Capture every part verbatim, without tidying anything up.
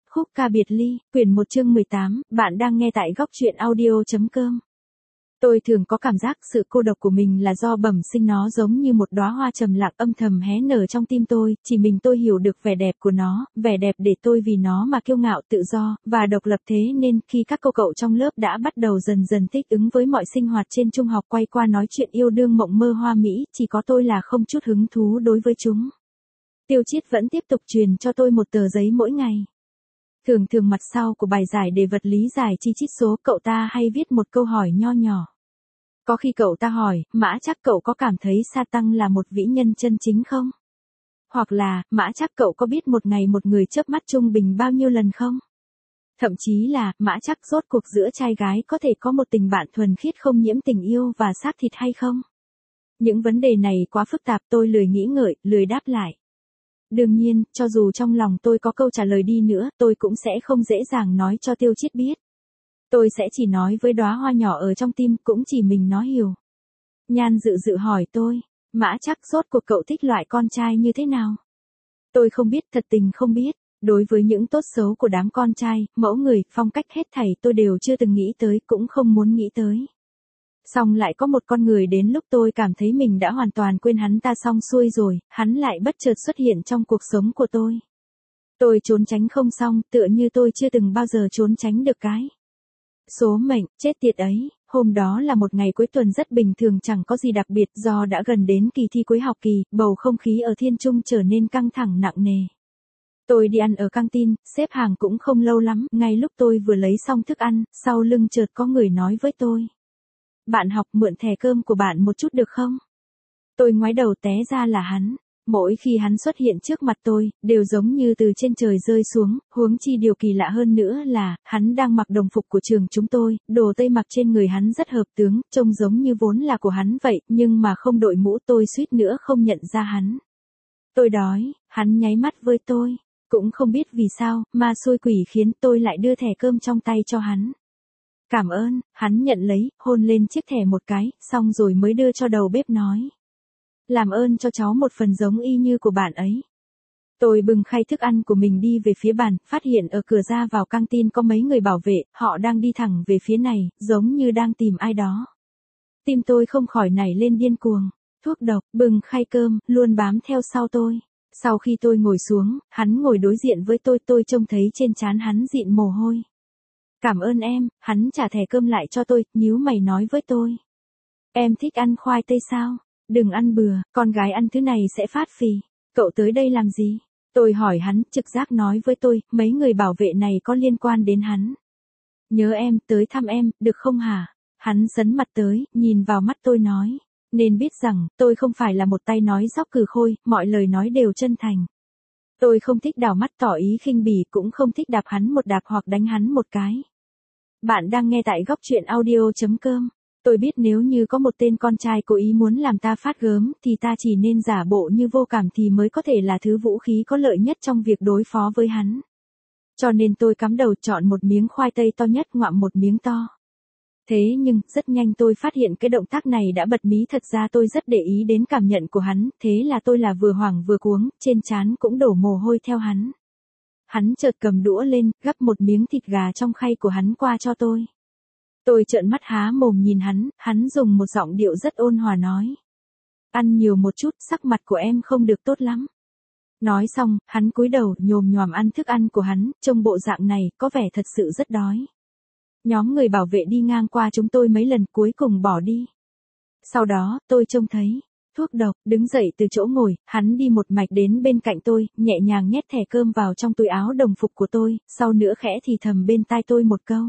Khúc ca biệt ly, quyển một chương mười tám, bạn đang nghe tại góc truyện audio.com. Tôi thường có cảm giác sự cô độc của mình là do bẩm sinh, nó giống như một đóa hoa trầm lặng âm thầm hé nở trong tim tôi, chỉ mình tôi hiểu được vẻ đẹp của nó, vẻ đẹp để tôi vì nó mà kiêu ngạo tự do, và độc lập. Thế nên khi các cô cậu trong lớp đã bắt đầu dần dần thích ứng với mọi sinh hoạt trên trung học, quay qua nói chuyện yêu đương mộng mơ hoa mỹ, chỉ có tôi là không chút hứng thú đối với chúng. Tiêu Chiết vẫn tiếp tục truyền cho tôi một tờ giấy mỗi ngày. Thường thường mặt sau của bài giải đề vật lý giải chi chít số, cậu ta hay viết một câu hỏi nho nhỏ. Có khi cậu ta hỏi, Mã chắc cậu có cảm thấy Sa Tăng là một vĩ nhân chân chính không? Hoặc là, Mã chắc cậu có biết một ngày một người chớp mắt trung bình bao nhiêu lần không? Thậm chí là, Mã chắc rốt cuộc giữa trai gái có thể có một tình bạn thuần khiết không nhiễm tình yêu và xác thịt hay không? Những vấn đề này quá phức tạp, tôi lười nghĩ ngợi, lười đáp lại. Đương nhiên, cho dù trong lòng tôi có câu trả lời đi nữa, tôi cũng sẽ không dễ dàng nói cho Tiêu Chiết biết. Tôi sẽ chỉ nói với đóa hoa nhỏ ở trong tim, cũng chỉ mình nó hiểu. Nhan dự dự hỏi tôi, Mã chắc rốt cuộc cậu thích loại con trai như thế nào? Tôi không biết, thật tình không biết. Đối với những tốt xấu của đám con trai, mẫu người, phong cách hết thảy tôi đều chưa từng nghĩ tới, cũng không muốn nghĩ tới. Xong lại có một con người đến lúc tôi cảm thấy mình đã hoàn toàn quên hắn ta xong xuôi rồi, hắn lại bất chợt xuất hiện trong cuộc sống của tôi. Tôi trốn tránh không xong, tựa như tôi chưa từng bao giờ trốn tránh được cái. Số mệnh, chết tiệt ấy, hôm đó là một ngày cuối tuần rất bình thường, chẳng có gì đặc biệt, do đã gần đến kỳ thi cuối học kỳ, bầu không khí ở Thiên Trung trở nên căng thẳng nặng nề. Tôi đi ăn ở căng tin, xếp hàng cũng không lâu lắm, ngay lúc tôi vừa lấy xong thức ăn, sau lưng chợt có người nói với tôi. Bạn học, mượn thẻ cơm của bạn một chút được không? Tôi ngoái đầu, té ra là hắn. Mỗi khi hắn xuất hiện trước mặt tôi, đều giống như từ trên trời rơi xuống, huống chi điều kỳ lạ hơn nữa là, hắn đang mặc đồng phục của trường chúng tôi, đồ tây mặc trên người hắn rất hợp tướng, trông giống như vốn là của hắn vậy, nhưng mà không đội mũ, tôi suýt nữa không nhận ra hắn. Tôi đói, hắn nháy mắt với tôi, cũng không biết vì sao, ma xui quỷ khiến tôi lại đưa thẻ cơm trong tay cho hắn. Cảm ơn, hắn nhận lấy, hôn lên chiếc thẻ một cái, xong rồi mới đưa cho đầu bếp nói. Làm ơn cho cháu một phần giống y như của bạn ấy. Tôi bưng khay thức ăn của mình đi về phía bàn, phát hiện ở cửa ra vào căng tin có mấy người bảo vệ, họ đang đi thẳng về phía này, giống như đang tìm ai đó. Tim tôi không khỏi nảy lên điên cuồng. Thuốc độc, bưng khay cơm, luôn bám theo sau tôi. Sau khi tôi ngồi xuống, hắn ngồi đối diện với tôi, tôi trông thấy trên trán hắn dịn mồ hôi. Cảm ơn em, hắn trả thẻ cơm lại cho tôi, nhíu mày nói với tôi. Em thích ăn khoai tây sao? Đừng ăn bừa, con gái ăn thứ này sẽ phát phì. Cậu tới đây làm gì? Tôi hỏi hắn, trực giác nói với tôi, mấy người bảo vệ này có liên quan đến hắn. Nhớ em, tới thăm em, được không hả? Hắn sấn mặt tới, nhìn vào mắt tôi nói. Nên biết rằng, tôi không phải là một tay nói dóc cừ khôi, mọi lời nói đều chân thành. Tôi không thích đảo mắt tỏ ý khinh bỉ, cũng không thích đạp hắn một đạp hoặc đánh hắn một cái. Bạn đang nghe tại góc truyện audio.com. Tôi biết nếu như có một tên con trai cố ý muốn làm ta phát gớm, thì ta chỉ nên giả bộ như vô cảm thì mới có thể là thứ vũ khí có lợi nhất trong việc đối phó với hắn. Cho nên tôi cắm đầu chọn một miếng khoai tây to nhất, ngoạm một miếng to. Thế nhưng, rất nhanh tôi phát hiện cái động tác này đã bật mí, thật ra tôi rất để ý đến cảm nhận của hắn, thế là tôi là vừa hoảng vừa cuống, trên trán cũng đổ mồ hôi theo hắn. Hắn chợt cầm đũa lên, gắp một miếng thịt gà trong khay của hắn qua cho tôi. Tôi trợn mắt há mồm nhìn hắn, hắn dùng một giọng điệu rất ôn hòa nói. Ăn nhiều một chút, sắc mặt của em không được tốt lắm. Nói xong, hắn cúi đầu, nhồm nhoàm ăn thức ăn của hắn, trông bộ dạng này, có vẻ thật sự rất đói. Nhóm người bảo vệ đi ngang qua chúng tôi mấy lần, cuối cùng bỏ đi. Sau đó, tôi trông thấy. Thuốc độc, đứng dậy từ chỗ ngồi, hắn đi một mạch đến bên cạnh tôi, nhẹ nhàng nhét thẻ cơm vào trong túi áo đồng phục của tôi, sau nữa khẽ thì thầm bên tai tôi một câu.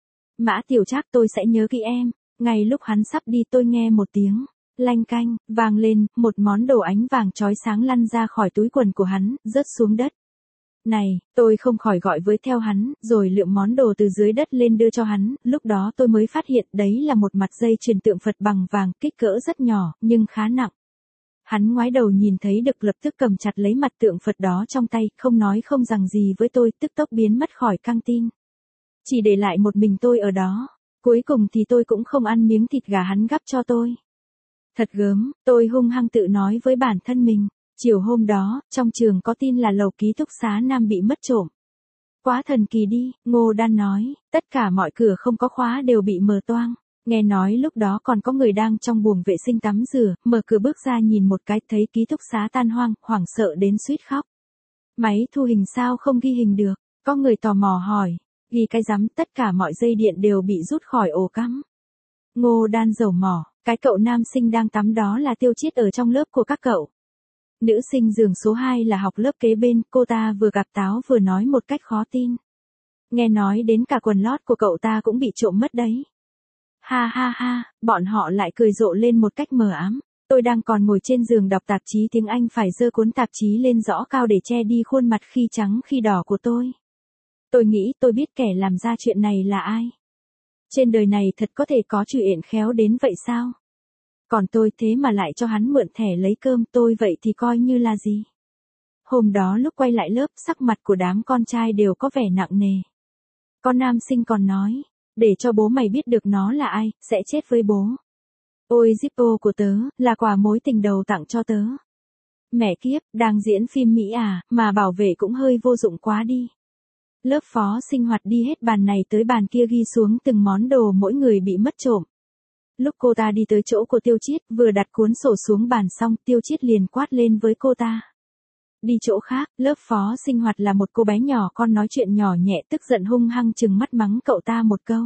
Mã Tiểu Trác, tôi sẽ nhớ kỹ em. Ngay lúc hắn sắp đi, tôi nghe một tiếng lanh canh vang lên, một món đồ ánh vàng chói sáng lăn ra khỏi túi quần của hắn, rớt xuống đất. Này, tôi không khỏi gọi với theo hắn, rồi lượm món đồ từ dưới đất lên đưa cho hắn, lúc đó tôi mới phát hiện đấy là một mặt dây chuyền tượng Phật bằng vàng, kích cỡ rất nhỏ, nhưng khá nặng. Hắn ngoái đầu nhìn thấy được, lập tức cầm chặt lấy mặt tượng Phật đó trong tay, không nói không rằng gì với tôi, tức tốc biến mất khỏi căng tin. Chỉ để lại một mình tôi ở đó. Cuối cùng thì tôi cũng không ăn miếng thịt gà hắn gắp cho tôi. Thật gớm, tôi hung hăng tự nói với bản thân mình. Chiều hôm đó, trong trường có tin là lầu ký túc xá Nam bị mất trộm. Quá thần kỳ đi, Ngô Đan nói, tất cả mọi cửa không có khóa đều bị mở toang. Nghe nói lúc đó còn có người đang trong buồng vệ sinh tắm rửa, mở cửa bước ra nhìn một cái thấy ký túc xá tan hoang, hoảng sợ đến suýt khóc. Máy thu hình sao không ghi hình được? Có người tò mò hỏi. Ghi cái rắm, tất cả mọi dây điện đều bị rút khỏi ổ cắm. Ngô Đan dầu mỏ, cái cậu nam sinh đang tắm đó là Tiêu Chiết ở trong lớp của các cậu. Nữ sinh giường số hai là học lớp kế bên, cô ta vừa gạt táo vừa nói một cách khó tin. Nghe nói đến cả quần lót của cậu ta cũng bị trộm mất đấy. Ha ha ha, bọn họ lại cười rộ lên một cách mờ ám. Tôi đang còn ngồi trên giường đọc tạp chí tiếng Anh phải giơ cuốn tạp chí lên rõ cao để che đi khuôn mặt khi trắng khi đỏ của tôi. Tôi nghĩ tôi biết kẻ làm ra chuyện này là ai. Trên đời này thật có thể có chuyện khéo đến vậy sao? Còn tôi thế mà lại cho hắn mượn thẻ lấy cơm, tôi vậy thì coi như là gì? Hôm đó lúc quay lại lớp, sắc mặt của đám con trai đều có vẻ nặng nề. Con nam sinh còn nói, để cho bố mày biết được nó là ai, sẽ chết với bố. Ôi Zippo của tớ, là quà mối tình đầu tặng cho tớ. Mẹ kiếp, đang diễn phim Mỹ à, mà bảo vệ cũng hơi vô dụng quá đi. Lớp phó sinh hoạt đi hết bàn này tới bàn kia ghi xuống từng món đồ mỗi người bị mất trộm. Lúc cô ta đi tới chỗ của Tiêu Chiết, vừa đặt cuốn sổ xuống bàn xong, Tiêu Chiết liền quát lên với cô ta. Đi chỗ khác, lớp phó sinh hoạt là một cô bé nhỏ con nói chuyện nhỏ nhẹ tức giận hung hăng trừng mắt mắng cậu ta một câu.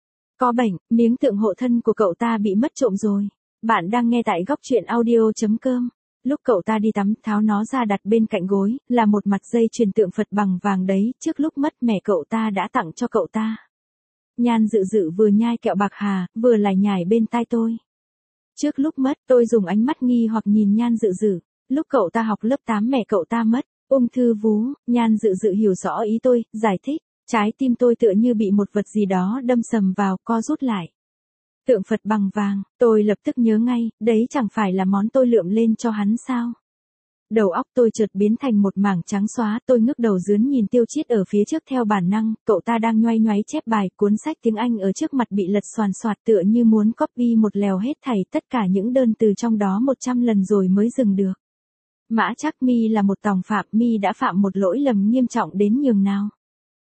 Có bệnh, miếng tượng hộ thân của cậu ta bị mất trộm rồi. Bạn đang nghe tại góc truyện audio.com. Lúc cậu ta đi tắm, tháo nó ra đặt bên cạnh gối, là một mặt dây chuyền tượng Phật bằng vàng đấy, trước lúc mất mẹ cậu ta đã tặng cho cậu ta. Nhan Dự Dự vừa nhai kẹo bạc hà, vừa lải nhải bên tai tôi. Trước lúc mất, tôi dùng ánh mắt nghi hoặc nhìn Nhan Dự Dự. Lúc cậu ta học lớp tám mẹ cậu ta mất, ung thư vú, Nhan Dự Dự hiểu rõ ý tôi, giải thích. Trái tim tôi tựa như bị một vật gì đó đâm sầm vào, co rút lại. Tượng Phật bằng vàng, tôi lập tức nhớ ngay, đấy chẳng phải là món tôi lượm lên cho hắn sao. Đầu óc tôi chợt biến thành một mảng trắng xóa, tôi ngước đầu dướn nhìn Tiêu Chiết ở phía trước theo bản năng, cậu ta đang nhoay nhoáy chép bài, cuốn sách tiếng Anh ở trước mặt bị lật xoàn xoạt tựa như muốn copy một lèo hết thảy tất cả những đơn từ trong đó một trăm lần rồi mới dừng được. Mã Trắc Mi là một tòng phạm, Mi đã phạm một lỗi lầm nghiêm trọng đến nhường nào.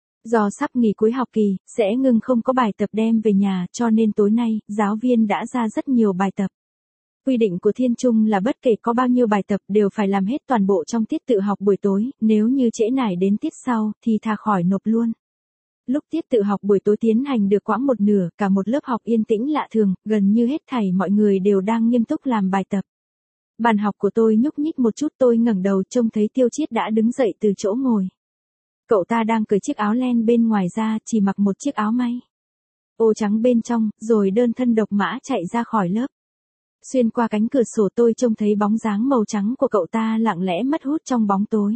Do sắp nghỉ cuối học kỳ, sẽ ngừng không có bài tập đem về nhà, cho nên tối nay, giáo viên đã ra rất nhiều bài tập. Quy định của Thiên Trung là bất kể có bao nhiêu bài tập đều phải làm hết toàn bộ trong tiết tự học buổi tối, nếu như trễ nải đến tiết sau, thì thà khỏi nộp luôn. Lúc tiết tự học buổi tối tiến hành được quãng một nửa, cả một lớp học yên tĩnh lạ thường, gần như hết thảy mọi người đều đang nghiêm túc làm bài tập. Bàn học của tôi nhúc nhích một chút, tôi ngẩng đầu trông thấy Tiêu Chiết đã đứng dậy từ chỗ ngồi. Cậu ta đang cởi chiếc áo len bên ngoài ra, chỉ mặc một chiếc áo may ô trắng bên trong, rồi đơn thân độc mã chạy ra khỏi lớp. Xuyên qua cánh cửa sổ tôi trông thấy bóng dáng màu trắng của cậu ta lặng lẽ mất hút trong bóng tối.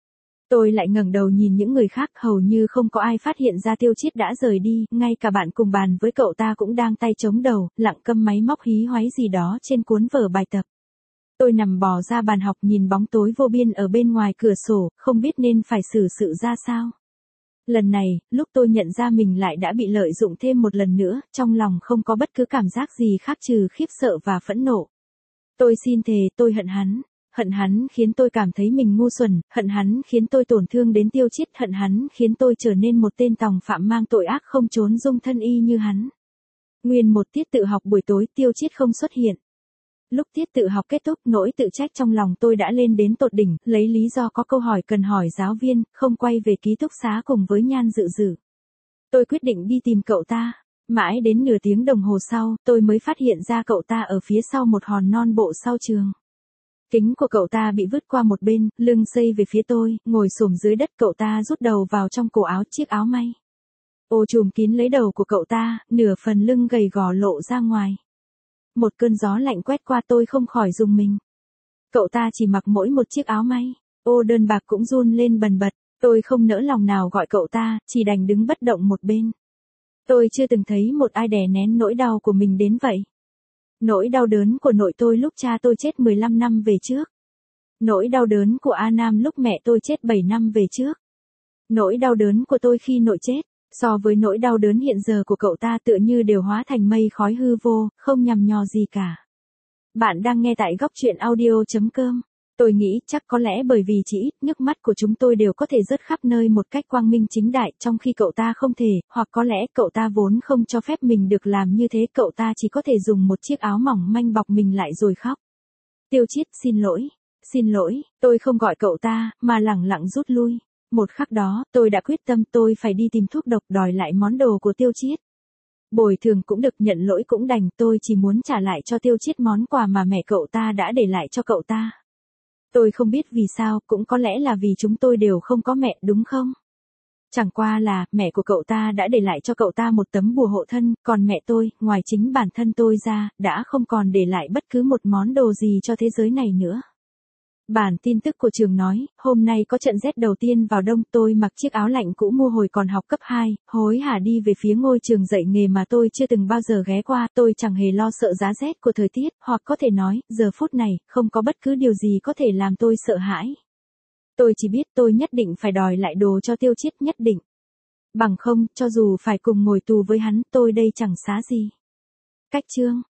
Tôi lại ngẩng đầu nhìn những người khác, hầu như không có ai phát hiện ra Tiêu Chiết đã rời đi, ngay cả bạn cùng bàn với cậu ta cũng đang tay chống đầu, lặng câm máy móc hí hoáy gì đó trên cuốn vở bài tập. Tôi nằm bò ra bàn học nhìn bóng tối vô biên ở bên ngoài cửa sổ, không biết nên phải xử sự ra sao. Lần này, lúc tôi nhận ra mình lại đã bị lợi dụng thêm một lần nữa, trong lòng không có bất cứ cảm giác gì khác trừ khiếp sợ và phẫn nộ. Tôi xin thề, tôi hận hắn. Hận hắn khiến tôi cảm thấy mình ngu xuẩn, hận hắn khiến tôi tổn thương đến Tiêu Chiết, hận hắn khiến tôi trở nên một tên tòng phạm mang tội ác không trốn dung thân y như hắn. Nguyên một tiết tự học buổi tối, Tiêu Chiết không xuất hiện. Lúc tiết tự học kết thúc, nỗi tự trách trong lòng tôi đã lên đến tột đỉnh, lấy lý do có câu hỏi cần hỏi giáo viên, không quay về ký túc xá cùng với Nhan Dự Dự. Tôi quyết định đi tìm cậu ta. Mãi đến nửa tiếng đồng hồ sau, tôi mới phát hiện ra cậu ta ở phía sau một hòn non bộ sau trường. Kính của cậu ta bị vứt qua một bên, lưng xây về phía tôi, ngồi xổm dưới đất, cậu ta rút đầu vào trong cổ áo chiếc áo may ô trùm kín lấy đầu của cậu ta, nửa phần lưng gầy gò lộ ra ngoài. Một cơn gió lạnh quét qua, tôi không khỏi rùng mình. Cậu ta chỉ mặc mỗi một chiếc áo may ô đơn bạc cũng run lên bần bật, tôi không nỡ lòng nào gọi cậu ta, chỉ đành đứng bất động một bên. Tôi chưa từng thấy một ai đè nén nỗi đau của mình đến vậy. Nỗi đau đớn của nội tôi lúc cha tôi chết mười lăm năm về trước. Nỗi đau đớn của A Nam lúc mẹ tôi chết bảy năm về trước. Nỗi đau đớn của tôi khi nội chết, so với nỗi đau đớn hiện giờ của cậu ta tựa như đều hóa thành mây khói hư vô, không nhằm nhò gì cả. Bạn đang nghe tại góc truyện audio chấm com. Tôi nghĩ chắc có lẽ bởi vì chỉ ít nước mắt của chúng tôi đều có thể rớt khắp nơi một cách quang minh chính đại, trong khi cậu ta không thể, hoặc có lẽ cậu ta vốn không cho phép mình được làm như thế, cậu ta chỉ có thể dùng một chiếc áo mỏng manh bọc mình lại rồi khóc. Tiêu Chiết, xin lỗi, xin lỗi, tôi không gọi cậu ta, mà lẳng lặng rút lui. Một khắc đó, tôi đã quyết tâm tôi phải đi tìm thuốc độc đòi lại món đồ của Tiêu Chiết. Bồi thường cũng được, nhận lỗi cũng đành, tôi chỉ muốn trả lại cho Tiêu Chiết món quà mà mẹ cậu ta đã để lại cho cậu ta. Tôi không biết vì sao, cũng có lẽ là vì chúng tôi đều không có mẹ, đúng không? Chẳng qua là, mẹ của cậu ta đã để lại cho cậu ta một tấm bùa hộ thân, còn mẹ tôi, ngoài chính bản thân tôi ra, đã không còn để lại bất cứ một món đồ gì cho thế giới này nữa. Bản tin tức của trường nói, hôm nay có trận rét đầu tiên vào đông, tôi mặc chiếc áo lạnh cũ mua hồi còn học cấp hai, hối hả đi về phía ngôi trường dạy nghề mà tôi chưa từng bao giờ ghé qua, tôi chẳng hề lo sợ giá rét của thời tiết, hoặc có thể nói, giờ phút này, không có bất cứ điều gì có thể làm tôi sợ hãi. Tôi chỉ biết tôi nhất định phải đòi lại đồ cho Tiêu Chiết, nhất định. Bằng không, cho dù phải cùng ngồi tù với hắn, tôi đây chẳng xá gì. Cách chương